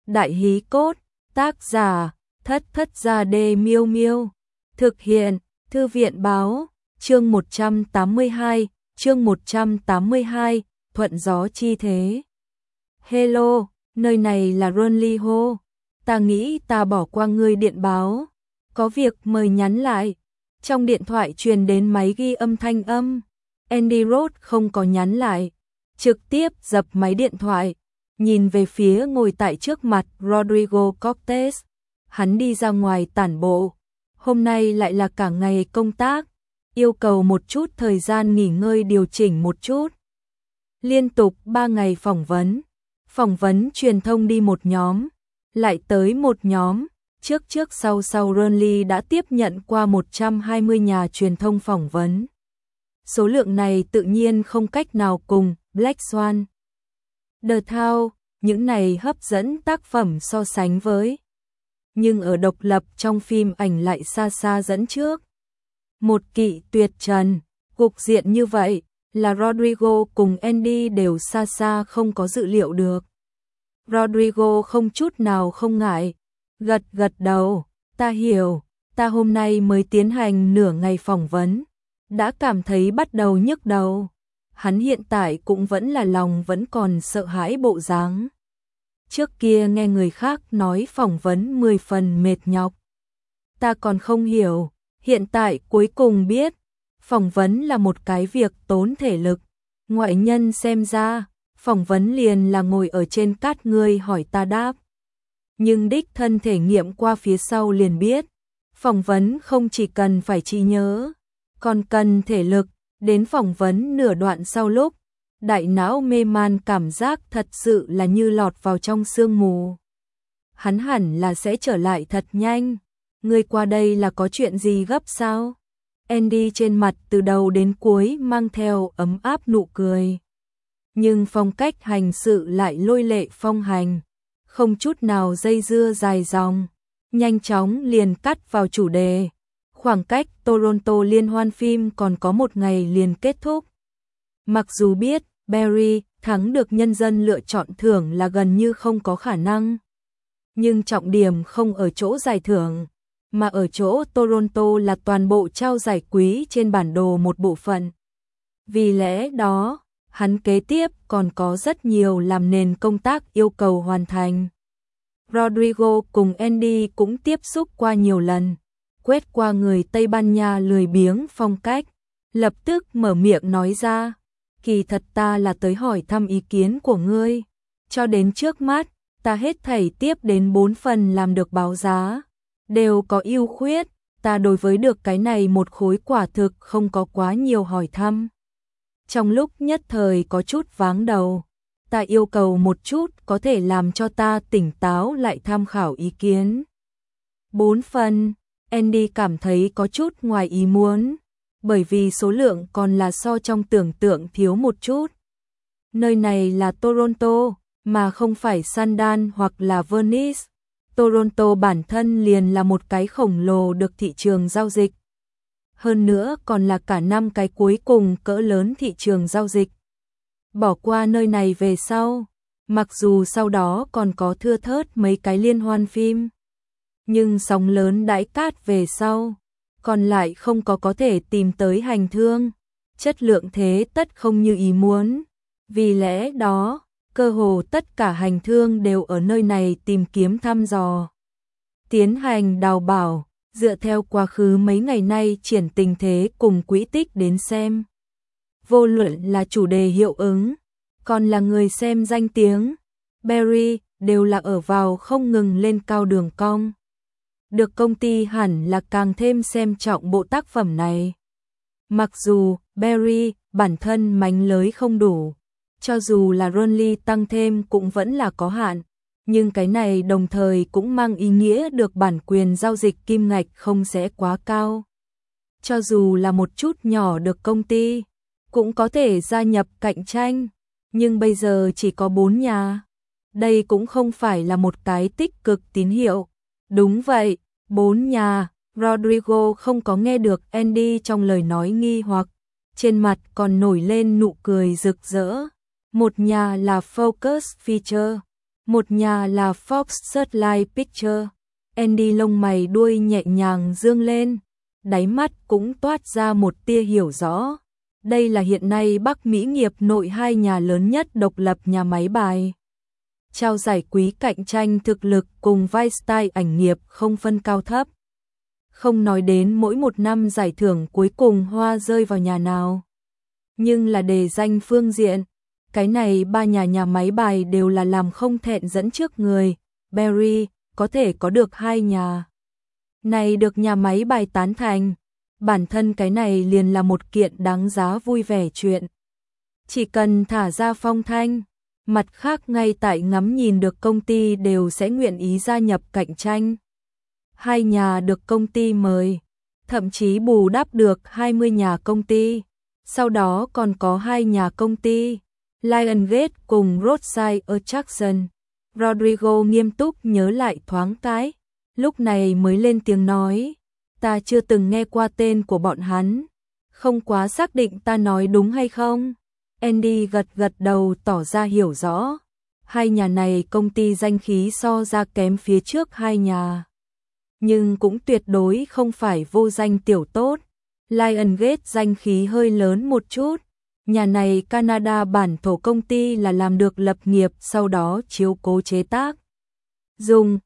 Đại hí cốt, tác giả, Thất Thất Gia Đê Miêu Miêu. Thực hiện, Thư viện báo, chương 182, Thuận gió chi thế. Hello, nơi này là Runly Ho. Ta nghĩ ta bỏ qua ngươi điện báo. Có việc mời nhắn lại. Trong điện thoại truyền đến máy ghi âm thanh âm. Andy Roth không có nhắn lại. Trực tiếp dập máy điện thoại. Nhìn về phía ngồi tại trước mặt Rodrigo Cortés. Hắn đi ra ngoài tản bộ. Hôm nay lại là cả ngày công tác. Yêu cầu một chút thời gian nghỉ ngơi điều chỉnh một chút. Liên tục 3 ngày phỏng vấn. Phỏng vấn truyền thông đi một nhóm. Lại tới một nhóm. Trước sau Runly đã tiếp nhận qua 120 nhà truyền thông phỏng vấn. Số lượng này tự nhiên không cách nào cùng Black Swan, The Thao, những này hấp dẫn tác phẩm so sánh với. Nhưng ở độc lập trong phim ảnh lại xa xa dẫn trước. Một kỵ tuyệt trần, cục diện như vậy là Rodrigo cùng Andy đều xa xa không có dự liệu được. Rodrigo không chút nào không ngại, gật đầu, ta hiểu, ta hôm nay mới tiến hành nửa ngày phỏng vấn, đã cảm thấy bắt đầu nhức đầu. Hắn hiện tại cũng vẫn là lòng vẫn còn sợ hãi bộ dáng. Trước kia nghe người khác nói phỏng vấn 10 phần mệt nhọc. Ta còn không hiểu, hiện tại cuối cùng biết, phỏng vấn là một cái việc tốn thể lực. Ngoại nhân xem ra, phỏng vấn liền là ngồi ở trên cát ngươi hỏi ta đáp. Nhưng đích thân thể nghiệm qua phía sau liền biết, phỏng vấn không chỉ cần phải trí nhớ, còn cần thể lực. Đến phỏng vấn nửa đoạn sau lúc, đại não mê man cảm giác thật sự là như lọt vào trong sương mù. Hắn hẳn là sẽ trở lại thật nhanh. Ngươi qua đây là có chuyện gì gấp sao? Andy trên mặt từ đầu đến cuối mang theo ấm áp nụ cười. Nhưng phong cách hành sự lại lôi lệ phong hành, không chút nào dây dưa dài dòng, nhanh chóng liền cắt vào chủ đề. Khoảng cách Toronto liên hoan phim còn có một ngày liền kết thúc. Mặc dù biết Barry thắng được nhân dân lựa chọn thưởng là gần như không có khả năng. Nhưng trọng điểm không ở chỗ giải thưởng, mà ở chỗ Toronto là toàn bộ trao giải quý trên bản đồ một bộ phận. Vì lẽ đó, hắn kế tiếp còn có rất nhiều làm nền công tác yêu cầu hoàn thành. Rodrigo cùng Andy cũng tiếp xúc qua nhiều lần. Quét qua người Tây Ban Nha lười biếng phong cách, lập tức mở miệng nói ra, kỳ thật ta là tới hỏi thăm ý kiến của ngươi. Cho đến trước mắt, ta hết thảy tiếp đến 4 phần làm được báo giá, đều có ưu khuyết, ta đối với được cái này một khối quả thực không có quá nhiều hỏi thăm. Trong lúc nhất thời có chút váng đầu, ta yêu cầu một chút có thể làm cho ta tỉnh táo lại tham khảo ý kiến. 4 phần. Andy cảm thấy có chút ngoài ý muốn, bởi vì số lượng còn là so trong tưởng tượng thiếu một chút. Nơi này là Toronto, mà không phải Sundance hoặc là Venice. Toronto bản thân liền là một cái khổng lồ được thị trường giao dịch. Hơn nữa còn là cả năm cái cuối cùng cỡ lớn thị trường giao dịch. Bỏ qua nơi này về sau, mặc dù sau đó còn có thưa thớt mấy cái liên hoan phim. Nhưng sóng lớn đãi cát về sau, còn lại không có thể tìm tới hành thương, chất lượng thế tất không như ý muốn. Vì lẽ đó, cơ hồ tất cả hành thương đều ở nơi này tìm kiếm thăm dò. Tiến hành đào bảo, dựa theo quá khứ mấy ngày nay triển tình thế cùng quỹ tích đến xem. Vô luận là chủ đề hiệu ứng, còn là người xem danh tiếng, Barry đều là ở vào không ngừng lên cao đường cong. Được công ty hẳn là càng thêm xem trọng bộ tác phẩm này. Mặc dù Barry bản thân mánh lới không đủ, cho dù là Runly tăng thêm cũng vẫn là có hạn, nhưng cái này đồng thời cũng mang ý nghĩa được bản quyền giao dịch kim ngạch không sẽ quá cao. Cho dù là một chút nhỏ được công ty, cũng có thể gia nhập cạnh tranh, nhưng bây giờ chỉ có 4 nhà. Đây cũng không phải là một cái tích cực tín hiệu. Đúng vậy, 4 nhà. Rodrigo không có nghe được Andy trong lời nói nghi hoặc, trên mặt còn nổi lên nụ cười rực rỡ. Một nhà là Focus Feature, Một nhà là Fox Searchlight Pictures. Andy lông mày đuôi nhẹ nhàng dương lên, đáy mắt cũng toát ra một tia hiểu rõ. Đây là hiện nay Bắc Mỹ nghiệp nội hai nhà lớn nhất độc lập nhà máy bài. Trao giải quý cạnh tranh thực lực cùng vai style ảnh nghiệp không phân cao thấp. Không nói đến mỗi một năm giải thưởng cuối cùng hoa rơi vào nhà nào. Nhưng là đề danh phương diện, cái này ba nhà máy bài đều là làm không thẹn dẫn trước người. Barry có thể có được hai nhà này được nhà máy bài tán thành. Bản thân cái này liền là một kiện đáng giá vui vẻ chuyện. Chỉ cần thả ra phong thanh, mặt khác ngay tại ngắm nhìn được công ty đều sẽ nguyện ý gia nhập cạnh tranh. Hai nhà được công ty mời, thậm chí bù đắp được 20 nhà công ty. Sau đó còn có hai nhà công ty, Lionsgate cùng Roadside Attraction. Rodrigo nghiêm túc nhớ lại thoáng cái, lúc này mới lên tiếng nói, ta chưa từng nghe qua tên của bọn hắn, không quá xác định ta nói đúng hay không. Andy gật đầu tỏ ra hiểu rõ, hai nhà này công ty danh khí so ra kém phía trước hai nhà. Nhưng cũng tuyệt đối không phải vô danh tiểu tốt. Lionsgate danh khí hơi lớn một chút. Nhà này Canada bản thổ công ty là làm được lập nghiệp sau đó chiếu cố chế tác. Dùng,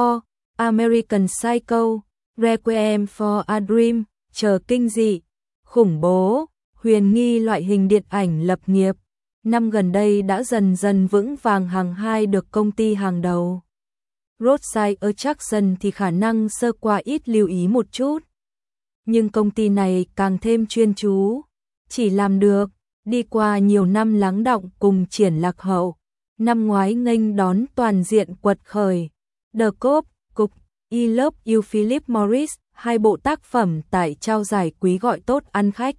American Psycho, Requiem for a Dream, chờ kinh dị, khủng bố, huyền nghi loại hình điện ảnh lập nghiệp. Năm gần đây đã dần dần vững vàng hàng hai được công ty hàng đầu. Roadside Attraction thì khả năng sơ qua ít lưu ý một chút. Nhưng công ty này càng thêm chuyên chú, chỉ làm được, đi qua nhiều năm lắng đọng cùng triển lạc hậu. Năm ngoái nghênh đón toàn diện quật khởi. The Cop, I Love You Philip Morris, hai bộ tác phẩm tại trao giải quý gọi tốt ăn khách.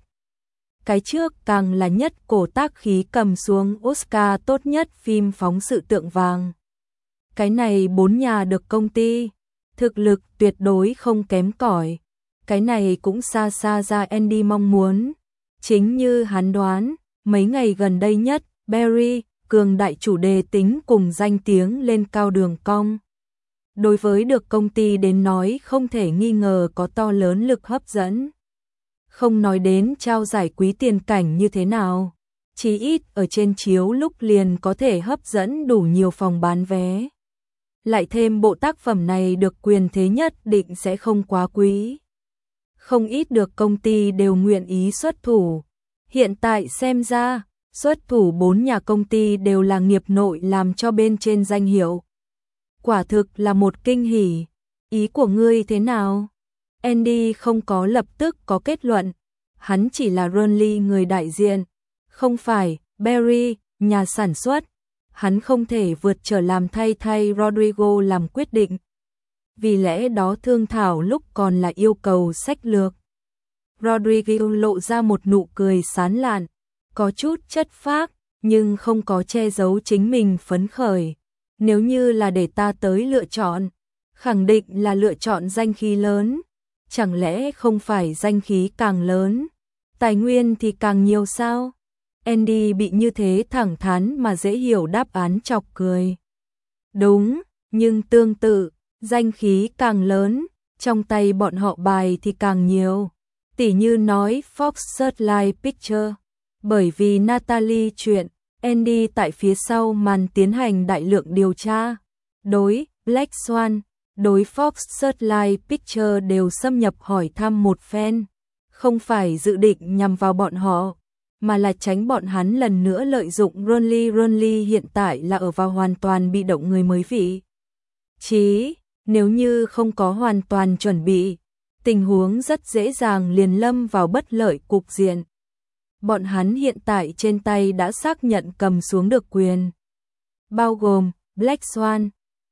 Cái trước càng là nhất cổ tác khí cầm xuống Oscar tốt nhất phim phóng sự tượng vàng. Cái này bốn nhà được công ty, thực lực tuyệt đối không kém cỏi. Cái này cũng xa xa ra Andy mong muốn. Chính như hắn đoán, mấy ngày gần đây nhất, Barry, cường đại chủ đề tính cùng danh tiếng lên cao đường cong. Đối với được công ty đến nói không thể nghi ngờ có to lớn lực hấp dẫn. Không nói đến trao giải quý tiền cảnh như thế nào, chí ít ở trên chiếu lúc liền có thể hấp dẫn đủ nhiều phòng bán vé. Lại thêm bộ tác phẩm này được quyền thế nhất định sẽ không quá quý. Không ít được công ty đều nguyện ý xuất thủ. Hiện tại xem ra, xuất thủ 4 nhà công ty đều là nghiệp nội làm cho bên trên danh hiệu. Quả thực là một kinh hỉ. Ý của ngươi thế nào? Andy không có lập tức có kết luận. Hắn chỉ là Ronly người đại diện. Không phải, Barry, nhà sản xuất. Hắn không thể vượt trở làm thay Rodrigo làm quyết định. Vì lẽ đó thương thảo lúc còn là yêu cầu sách lược. Rodrigo lộ ra một nụ cười sán lạn, có chút chất phác, nhưng không có che giấu chính mình phấn khởi. Nếu như là để ta tới lựa chọn, khẳng định là lựa chọn danh khí lớn. Chẳng lẽ không phải danh khí càng lớn, tài nguyên thì càng nhiều sao? Andy bị như thế thẳng thắn mà dễ hiểu đáp án chọc cười. Đúng, nhưng tương tự, danh khí càng lớn, trong tay bọn họ bài thì càng nhiều. Tỉ như nói Fox Searchlight Pictures, bởi vì Natalie chuyện, Andy tại phía sau màn tiến hành đại lượng điều tra. Đối Black Swan, đối Fox Searchlight Pictures đều xâm nhập hỏi thăm một phen, không phải dự định nhằm vào bọn họ, mà là tránh bọn hắn lần nữa lợi dụng Ronly hiện tại là ở vào hoàn toàn bị động người mới vị. Nếu như không có hoàn toàn chuẩn bị, tình huống rất dễ dàng liền lâm vào bất lợi cục diện. Bọn hắn hiện tại trên tay đã xác nhận cầm xuống được quyền. Bao gồm Black Swan,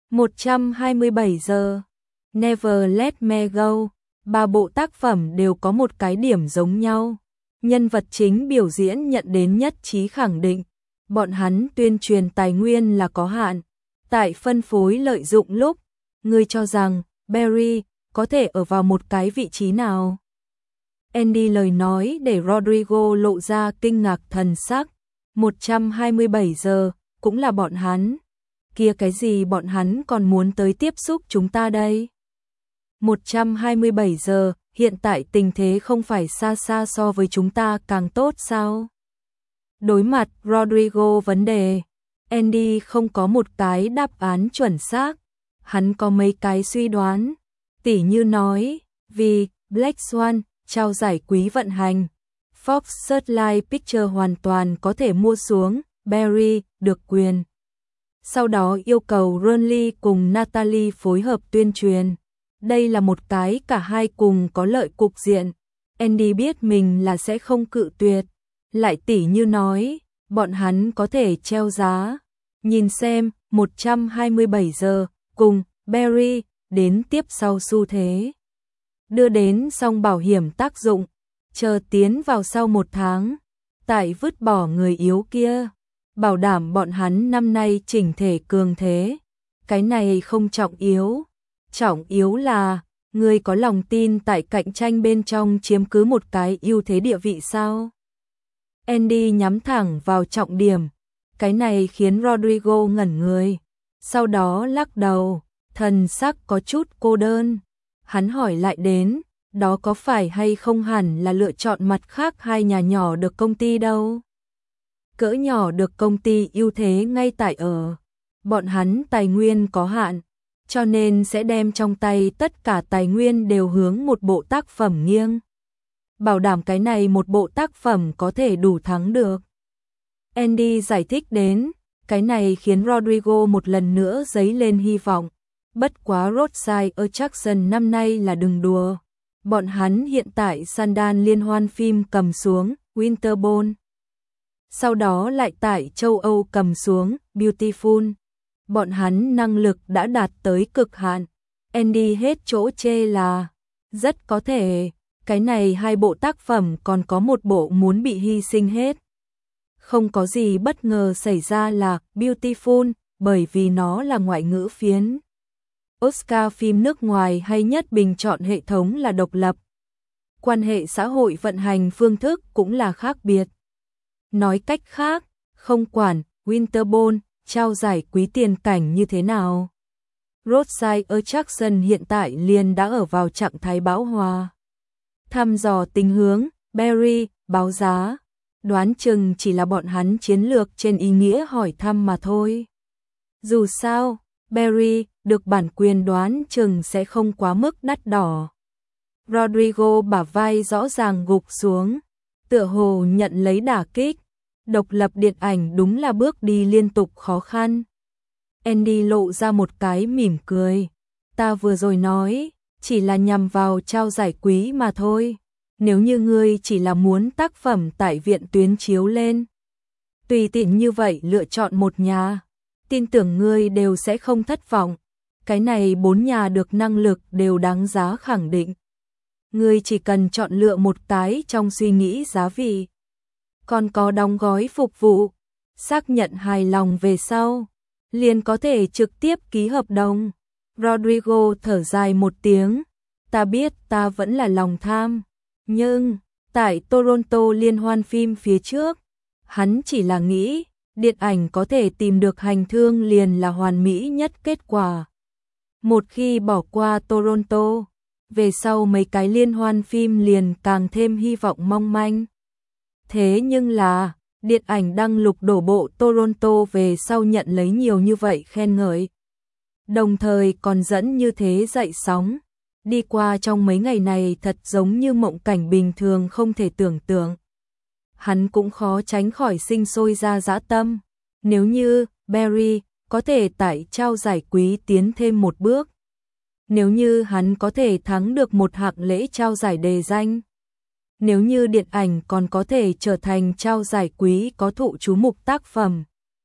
127 giờ, Never Let Me Go, ba bộ tác phẩm đều có một cái điểm giống nhau. Nhân vật chính biểu diễn nhận đến nhất trí khẳng định, bọn hắn tuyên truyền tài nguyên là có hạn. Tại phân phối lợi dụng lúc, ngươi cho rằng Barry có thể ở vào một cái vị trí nào? Andy lời nói để Rodrigo lộ ra kinh ngạc thần sắc. 127 giờ, cũng là bọn hắn. kia cái gì bọn hắn còn muốn tới tiếp xúc chúng ta đây? 127 giờ, hiện tại tình thế không phải xa xa so với chúng ta càng tốt sao? Đối mặt Rodrigo vấn đề, Andy không có một cái đáp án chuẩn xác, hắn có mấy cái suy đoán, tỉ như nói, vì Black Swan trao giải quý vận hành, Fox Searchlight Picture hoàn toàn có thể mua xuống, Barry được quyền. Sau đó yêu cầu Ronly cùng Natalie phối hợp tuyên truyền. Đây là một cái cả hai cùng có lợi cục diện. Andy biết mình là sẽ không cự tuyệt. Lại tỉ như nói, bọn hắn có thể treo giá. Nhìn xem, 127 giờ, cùng Barry, đến tiếp sau xu thế. Đưa đến xong bảo hiểm tác dụng, chờ tiến vào sau 1 tháng. Tại vứt bỏ người yếu kia, bảo đảm bọn hắn năm nay chỉnh thể cường thế. Cái này không trọng yếu. Trọng yếu là, người có lòng tin tại cạnh tranh bên trong chiếm cứ một cái ưu thế địa vị sao? Andy nhắm thẳng vào trọng điểm. Cái này khiến Rodrigo ngẩn người. Sau đó lắc đầu, thần sắc có chút cô đơn. Hắn hỏi lại đến, đó có phải hay không hẳn là lựa chọn mặt khác hai nhà nhỏ được công ty đâu? Cỡ nhỏ được công ty ưu thế ngay tại ở. Bọn hắn tài nguyên có hạn, cho nên sẽ đem trong tay tất cả tài nguyên đều hướng một bộ tác phẩm nghiêng. Bảo đảm cái này một bộ tác phẩm có thể đủ thắng được. Andy giải thích đến, cái này khiến Rodrigo một lần nữa dấy lên hy vọng. Bất quá Roadside Attraction năm nay là đừng đùa. Bọn hắn hiện tại Sundance liên hoan phim cầm xuống, Winterborn. Sau đó lại tại châu Âu cầm xuống, Beautiful. Bọn hắn năng lực đã đạt tới cực hạn. Andy hết chỗ chê là, rất có thể, cái này hai bộ tác phẩm còn có một bộ muốn bị hy sinh hết. Không có gì bất ngờ xảy ra là Beautiful, bởi vì nó là ngoại ngữ phiến. Oscar phim nước ngoài hay nhất bình chọn hệ thống là độc lập. Quan hệ xã hội vận hành phương thức cũng là khác biệt. Nói cách khác, không quản Winterborn trao giải quý tiền cảnh như thế nào. Roadside Attraction hiện tại liền đã ở vào trạng thái bão hòa. Thăm dò tình hướng, Barry, báo giá. Đoán chừng chỉ là bọn hắn chiến lược trên ý nghĩa hỏi thăm mà thôi. Dù sao, Barry được bản quyền đoán chừng sẽ không quá mức đắt đỏ. Rodrigo bả vai rõ ràng gục xuống, tựa hồ nhận lấy đả kích. Độc lập điện ảnh đúng là bước đi liên tục khó khăn. Andy lộ ra một cái mỉm cười. Ta vừa rồi nói, chỉ là nhằm vào trao giải quý mà thôi. Nếu như ngươi chỉ là muốn tác phẩm tại viện tuyến chiếu lên, tùy tiện như vậy lựa chọn một nhà, tin tưởng ngươi đều sẽ không thất vọng. Cái này 4 nhà được năng lực đều đáng giá khẳng định. Ngươi chỉ cần chọn lựa một cái trong suy nghĩ giá vị. Còn có đóng gói phục vụ, xác nhận hài lòng về sau, liền có thể trực tiếp ký hợp đồng. Rodrigo thở dài một tiếng, ta biết ta vẫn là lòng tham, nhưng tại Toronto liên hoan phim phía trước, hắn chỉ là nghĩ, điện ảnh có thể tìm được hành thương liền là hoàn mỹ nhất kết quả. Một khi bỏ qua Toronto, về sau mấy cái liên hoan phim liền càng thêm hy vọng mong manh. Thế nhưng là, điện ảnh đăng lục đổ bộ Toronto về sau nhận lấy nhiều như vậy khen ngợi. Đồng thời còn dẫn như thế dậy sóng. Đi qua trong mấy ngày này thật giống như mộng cảnh bình thường không thể tưởng tượng. Hắn cũng khó tránh khỏi sinh sôi ra dã tâm. Nếu như Barry có thể tại trao giải quý tiến thêm một bước. Nếu như hắn có thể thắng được một hạng lễ trao giải đề danh. Nếu như điện ảnh còn có thể trở thành trao giải quý có thụ chú mục tác phẩm.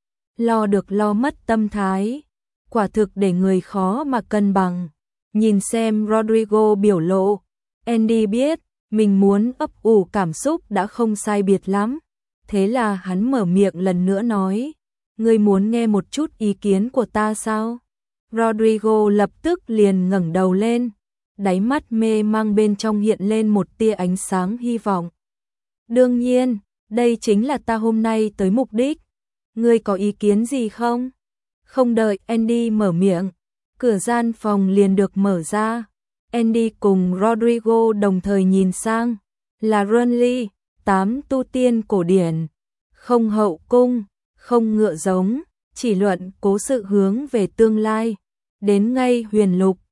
Lo được lo mất tâm thái. Quả thực để người khó mà cân bằng. Nhìn xem Rodrigo biểu lộ. Andy biết mình muốn ấp ủ cảm xúc đã không sai biệt lắm. Thế là hắn mở miệng lần nữa nói. Ngươi muốn nghe một chút ý kiến của ta sao? Rodrigo lập tức liền ngẩng đầu lên. Đáy mắt mê mang bên trong hiện lên một tia ánh sáng hy vọng. Đương nhiên, đây chính là ta hôm nay tới mục đích. Ngươi có ý kiến gì không? Không đợi Andy mở miệng, cửa gian phòng liền được mở ra. Andy cùng Rodrigo đồng thời nhìn sang, là Renly, 8 tu tiên cổ điển, không hậu cung, không ngựa giống, chỉ luận cố sự hướng về tương lai. Đến ngay huyền lục,